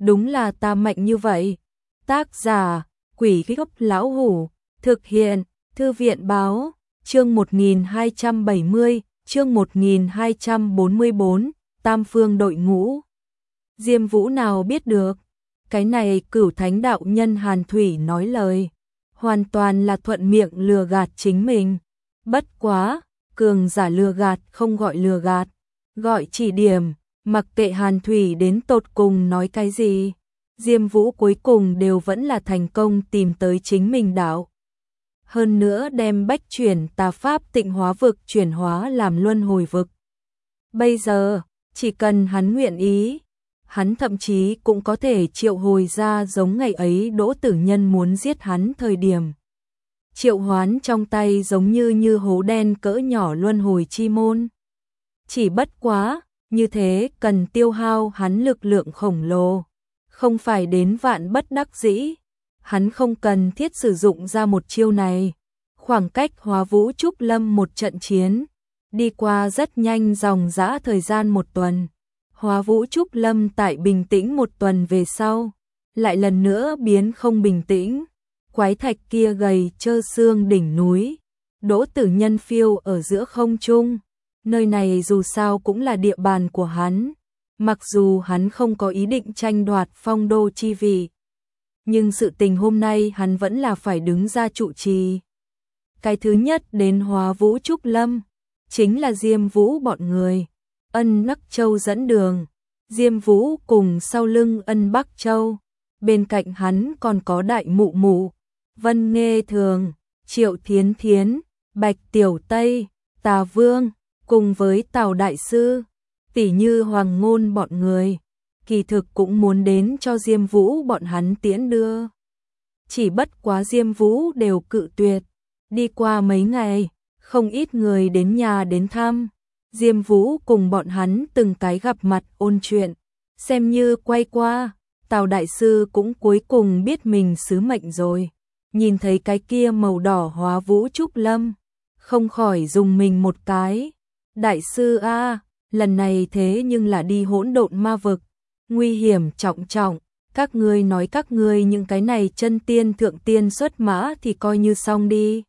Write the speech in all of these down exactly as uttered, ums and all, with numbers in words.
đúng là ta mạnh như vậy. Tác giả, Quỷ Gốc Lão Hủ, thực hiện, Thư viện Báo, chương một nghìn hai trăm bảy mươi, chương một nghìn hai trăm bốn mươi bốn, Tam Phương đội ngũ. Diêm Vũ nào biết được, cái này Cửu Thánh đạo nhân Hàn Thủy nói lời, hoàn toàn là thuận miệng lừa gạt chính mình. Bất quá, cường giả lừa gạt không gọi lừa gạt, gọi chỉ điểm, mặc kệ Hàn Thủy đến tột cùng nói cái gì, Diêm Vũ cuối cùng đều vẫn là thành công tìm tới chính mình đạo. Hơn nữa đem bách chuyển tà pháp Tịnh Hóa vực chuyển hóa làm luân hồi vực. Bây giờ, chỉ cần hắn nguyện ý, hắn thậm chí cũng có thể triệu hồi ra giống ngày ấy Đỗ Tử Nhân muốn giết hắn thời điểm. Triệu hoán trong tay giống như như hố đen cỡ nhỏ luân hồi chi môn. Chỉ bất quá, như thế cần tiêu hao hắn lực lượng khổng lồ, không phải đến vạn bất đắc dĩ, hắn không cần thiết sử dụng ra một chiêu này. Khoảng cách Hóa Vũ Trúc Lâm một trận chiến, đi qua rất nhanh dòng dã thời gian một tuần. Hóa Vũ Trúc Lâm tại bình tĩnh một tuần về sau, lại lần nữa biến không bình tĩnh. Quái thạch kia gầy trơ xương đỉnh núi, Đỗ Tử Nhân phiêu ở giữa không trung. Nơi này dù sao cũng là địa bàn của hắn, mặc dù hắn không có ý định tranh đoạt phong đô chi vị, nhưng sự tình hôm nay hắn vẫn là phải đứng ra trụ trì. Cái thứ nhất đến Hóa Vũ Trúc Lâm, chính là Diêm Vũ bọn người. Ân Bắc Châu dẫn đường, Diêm Vũ cùng sau lưng Ân Bắc Châu, bên cạnh hắn còn có Đại Mụ Mụ, Vân Nghê Thường, Triệu Thiến Thiến, Bạch Tiểu Tây, Tà Vương, cùng với Tào Đại Sư, tỷ như Hoàng Ngôn bọn người, kỳ thực cũng muốn đến cho Diêm Vũ bọn hắn tiễn đưa. Chỉ bất quá Diêm Vũ đều cự tuyệt. Đi qua mấy ngày, không ít người đến nhà đến thăm, Diêm Vũ cùng bọn hắn từng cái gặp mặt ôn chuyện, xem như quay qua. Tào Đại Sư cũng cuối cùng biết mình sứ mệnh rồi, nhìn thấy cái kia màu đỏ Hóa Vũ Trúc Lâm, không khỏi dùng mình một cái. Đại Sư a, lần này thế nhưng là đi hỗn độn ma vực, nguy hiểm trọng trọng, các ngươi nói các ngươi những cái này chân tiên thượng tiên xuất mã thì coi như xong đi.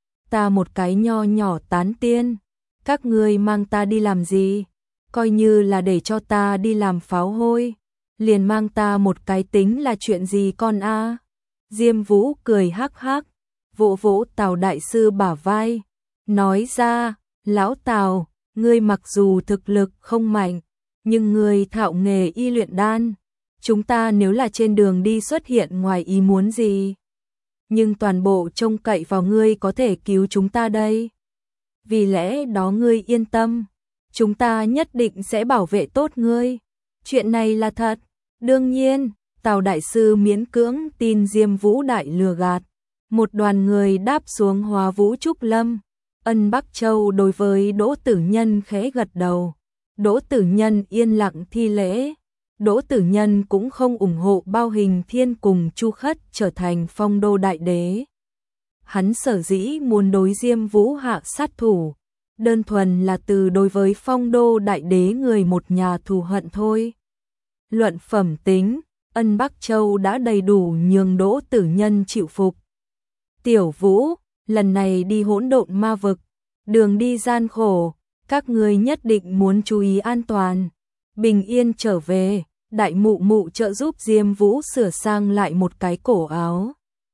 Ta một cái nho nhỏ tán tiên, các ngươi mang ta đi làm gì? Coi như là để cho ta đi làm pháo hôi, liền mang ta một cái tính là chuyện gì con a? Diêm Vũ cười hắc hắc, vỗ vỗ Tào Đại Sư bả vai, nói ra, lão Tào, ngươi mặc dù thực lực không mạnh, nhưng ngươi thạo nghề y luyện đan, chúng ta nếu là trên đường đi xuất hiện ngoài ý muốn gì, nhưng toàn bộ trông cậy vào ngươi có thể cứu chúng ta đây. Vì lẽ đó ngươi yên tâm, chúng ta nhất định sẽ bảo vệ tốt ngươi. Chuyện này là thật. Đương nhiên, Tào Đại Sư miễn cưỡng tin Diêm Vũ đại lừa gạt. Một đoàn người đáp xuống Hóa Vũ Trúc Lâm. Ân Bắc Châu đối với Đỗ Tử Nhân khẽ gật đầu. Đỗ Tử Nhân yên lặng thi lễ. Đỗ Tử Nhân cũng không ủng hộ Bao Hình Thiên cùng Chu Khất trở thành phong đô đại đế. Hắn sở dĩ muốn đối Diêm Vũ hạ sát thủ, đơn thuần là từ đối với phong đô đại đế người một nhà thù hận thôi. Luận phẩm tính, Ân Bắc Châu đã đầy đủ nhường Đỗ Tử Nhân chịu phục. Tiểu Vũ, lần này đi hỗn độn ma vực, đường đi gian khổ, các ngươi nhất định muốn chú ý an toàn. Bình yên trở về, Đại Mụ Mụ trợ giúp Diêm Vũ sửa sang lại một cái cổ áo.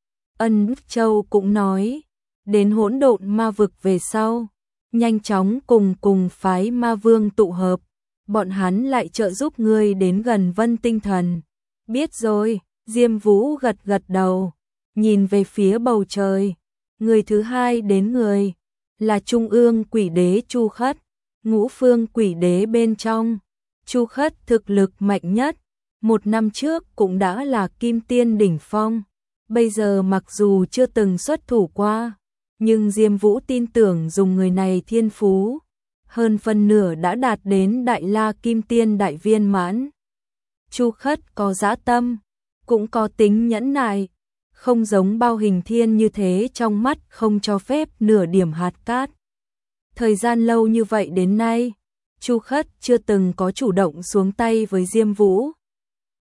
Ân Bắc Châu cũng nói, đến hỗn độn ma vực về sau, nhanh chóng cùng cùng phái ma vương tụ hợp, bọn hắn lại trợ giúp ngươi đến gần Vân Tinh Thần. Biết rồi, Diêm Vũ gật gật đầu, nhìn về phía bầu trời, người thứ hai đến người, là Trung ương quỷ đế Chu Khất, ngũ phương quỷ đế bên trong. Chu Khất thực lực mạnh nhất, một năm trước cũng đã là kim tiên đỉnh phong. Bây giờ mặc dù chưa từng xuất thủ qua, nhưng Diêm Vũ tin tưởng dùng người này thiên phú, hơn phân nửa đã đạt đến Đại La Kim Tiên đại viên mãn. Chu Khất có dã tâm, cũng có tính nhẫn nại, không giống Bao Hình Thiên như thế trong mắt không cho phép nửa điểm hạt cát. Thời gian lâu như vậy đến nay, Chu Khất chưa từng có chủ động xuống tay với Diêm Vũ.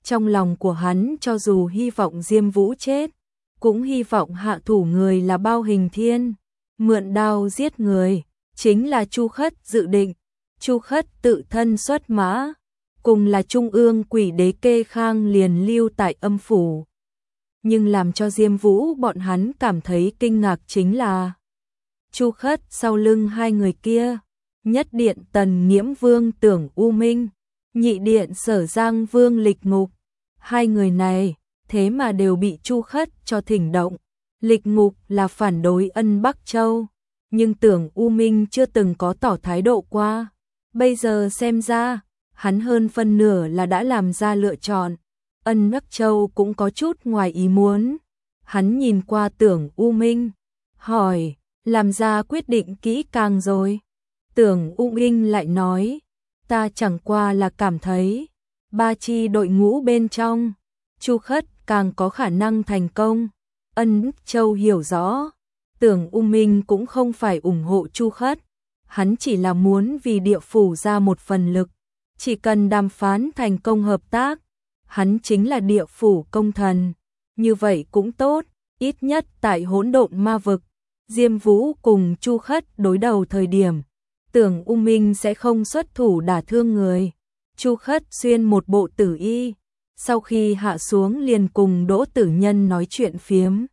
Trong lòng của hắn cho dù hy vọng Diêm Vũ chết, cũng hy vọng hạ thủ người là Bao Hình Thiên, mượn đao giết người, chính là Chu Khất dự định. Chu Khất tự thân xuất mã, cùng là trung ương quỷ đế Kê Khang liền lưu tại âm phủ. Nhưng làm cho Diêm Vũ bọn hắn cảm thấy kinh ngạc chính là Chu Khất sau lưng hai người kia, nhất điện Tần Nghiễm Vương Tưởng U Minh, nhị điện Sở Giang Vương Lịch Ngục. Hai người này thế mà đều bị Chu Khất cho thỉnh động. Lịch Ngục là phản đối Ân Bắc Châu, nhưng Tưởng U Minh chưa từng có tỏ thái độ qua. Bây giờ xem ra, hắn hơn phân nửa là đã làm ra lựa chọn. Ân Bắc Châu cũng có chút ngoài ý muốn. Hắn nhìn qua Tưởng U Minh, hỏi, làm ra quyết định kỹ càng rồi. Tưởng U Minh lại nói, ta chẳng qua là cảm thấy, ba chi đội ngũ bên trong, Chu Khất càng có khả năng thành công. Ân Bắc Châu hiểu rõ, Tưởng U Minh cũng không phải ủng hộ Chu Khất, hắn chỉ là muốn vì địa phủ ra một phần lực, chỉ cần đàm phán thành công hợp tác, hắn chính là địa phủ công thần, như vậy cũng tốt, ít nhất tại hỗn độn ma vực, Diêm Vũ cùng Chu Khất đối đầu thời điểm, Tưởng U Minh sẽ không xuất thủ đả thương người. Chu Khất xuyên một bộ tử y, sau khi hạ xuống liền cùng Đỗ Tử Nhân nói chuyện phiếm.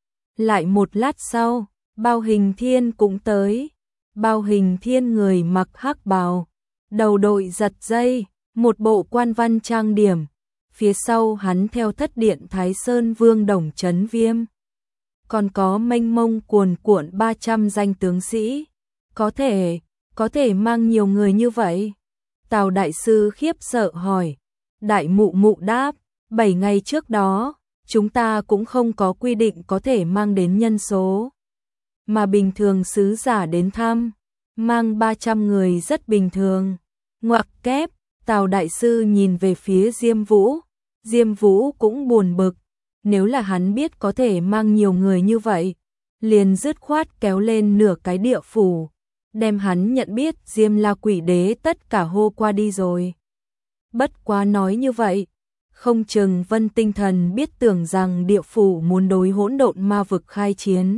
Lại một lát sau, Bao Hình Thiên cũng tới. Bao Hình Thiên người mặc hắc bào, đầu đội giật dây, một bộ quan văn trang điểm. Phía sau hắn theo thất điện Thái Sơn Vương Đồng Chấn Viêm. Còn có mênh mông cuồn cuộn ba trăm danh tướng sĩ. Có thể, có thể mang nhiều người như vậy. Tào đại sư khiếp sợ hỏi. Đại mụ mụ đáp, bảy ngày trước đó, chúng ta cũng không có quy định có thể mang đến nhân số. Mà bình thường sứ giả đến thăm, mang ba trăm người rất bình thường. Ngoặc kép, Tào đại sư nhìn về phía Diêm Vũ. Diêm Vũ cũng buồn bực, nếu là hắn biết có thể mang nhiều người như vậy, liền dứt khoát kéo lên nửa cái địa phủ, đem hắn nhận biết Diêm La Quỷ Đế tất cả hô qua đi rồi. Bất quá nói như vậy, không chừng Vân Tinh Thần biết tưởng rằng địa phủ muốn đối hỗn độn ma vực khai chiến.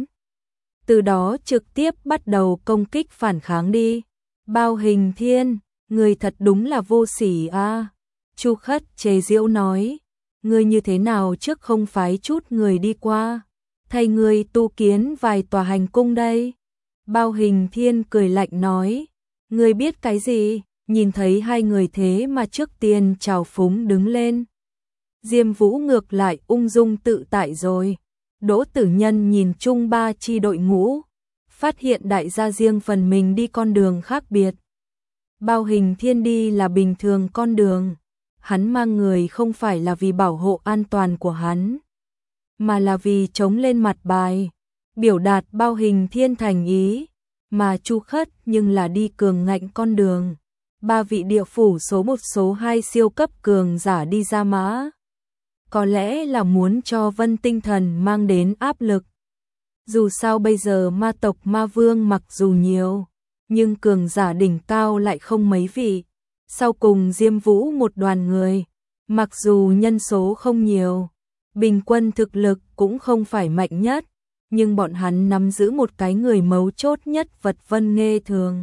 Từ đó trực tiếp bắt đầu công kích phản kháng đi. Bao Hình Thiên, người thật đúng là vô sỉ a. À. Chu Khất chế giễu nói, ngươi như thế nào trước không phái chút người đi qua, thay ngươi tu kiến vài tòa hành cung đây. Bao Hình Thiên cười lạnh nói, ngươi biết cái gì, nhìn thấy hai người thế mà trước tiên chào phúng đứng lên. Diêm Vũ ngược lại ung dung tự tại rồi. Đỗ Tử Nhân nhìn chung ba chi đội ngũ, phát hiện đại gia riêng phần mình đi con đường khác biệt. Bao Hình Thiên đi là bình thường con đường, hắn mang người không phải là vì bảo hộ an toàn của hắn, mà là vì chống lên mặt bài, biểu đạt Bao Hình Thiên thành ý, mà Chu Khất nhưng là đi cường ngạnh con đường. Ba vị địa phủ số một số hai siêu cấp cường giả đi ra mã. Có lẽ là muốn cho Vân Tinh Thần mang đến áp lực. Dù sao bây giờ ma tộc ma vương mặc dù nhiều, nhưng cường giả đỉnh cao lại không mấy vị. Sau cùng Diêm Vũ một đoàn người, mặc dù nhân số không nhiều, bình quân thực lực cũng không phải mạnh nhất, nhưng bọn hắn nắm giữ một cái người mấu chốt nhất vật Vân Nghê Thường.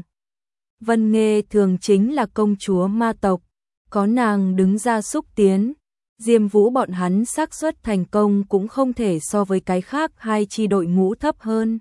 Vân Nghê Thường chính là công chúa ma tộc, có nàng đứng ra xúc tiến, Diêm Vũ bọn hắn xác suất thành công cũng không thể so với cái khác hai chi đội ngũ thấp hơn.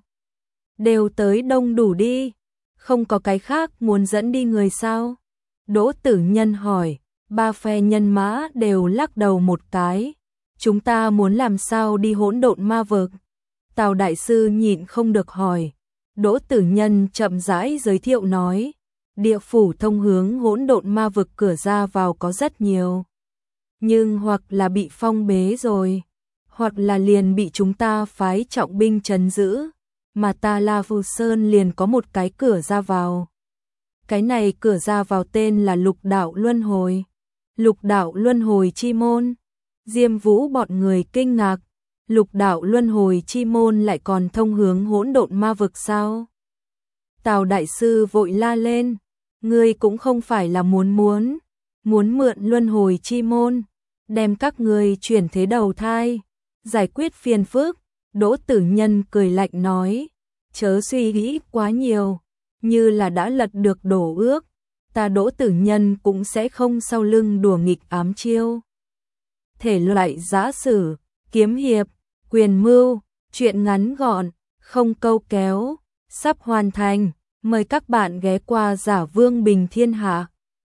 Đều tới đông đủ đi, không có cái khác muốn dẫn đi người sao? Đỗ Tử Nhân hỏi, ba phe nhân mã đều lắc đầu một cái. Chúng ta muốn làm sao đi hỗn độn ma vực? Tào đại sư nhịn không được hỏi. Đỗ Tử Nhân chậm rãi giới thiệu nói, địa phủ thông hướng hỗn độn ma vực cửa ra vào có rất nhiều, nhưng hoặc là bị phong bế rồi, hoặc là liền bị chúng ta phái trọng binh trấn giữ, mà Ta La Phù Sơn liền có một cái cửa ra vào. Cái này cửa ra vào tên là Lục Đạo Luân Hồi. Lục Đạo Luân Hồi chi môn. Diêm Vũ bọn người kinh ngạc, Lục Đạo Luân Hồi chi môn lại còn thông hướng hỗn độn ma vực sao? Tào đại sư vội la lên, ngươi cũng không phải là muốn muốn, muốn mượn luân hồi chi môn, đem các ngươi chuyển thế đầu thai, giải quyết phiền phức. Đỗ Tử Nhân cười lạnh nói, chớ suy nghĩ quá nhiều, như là đã lật được đổ ước, ta Đỗ Tử Nhân cũng sẽ không sau lưng đùa nghịch ám chiêu. Thể loại giã sử, kiếm hiệp, quyền mưu, truyện ngắn gọn, không câu kéo, sắp hoàn thành, mời các bạn ghé qua Giả Vương Bình Thiên Hạ.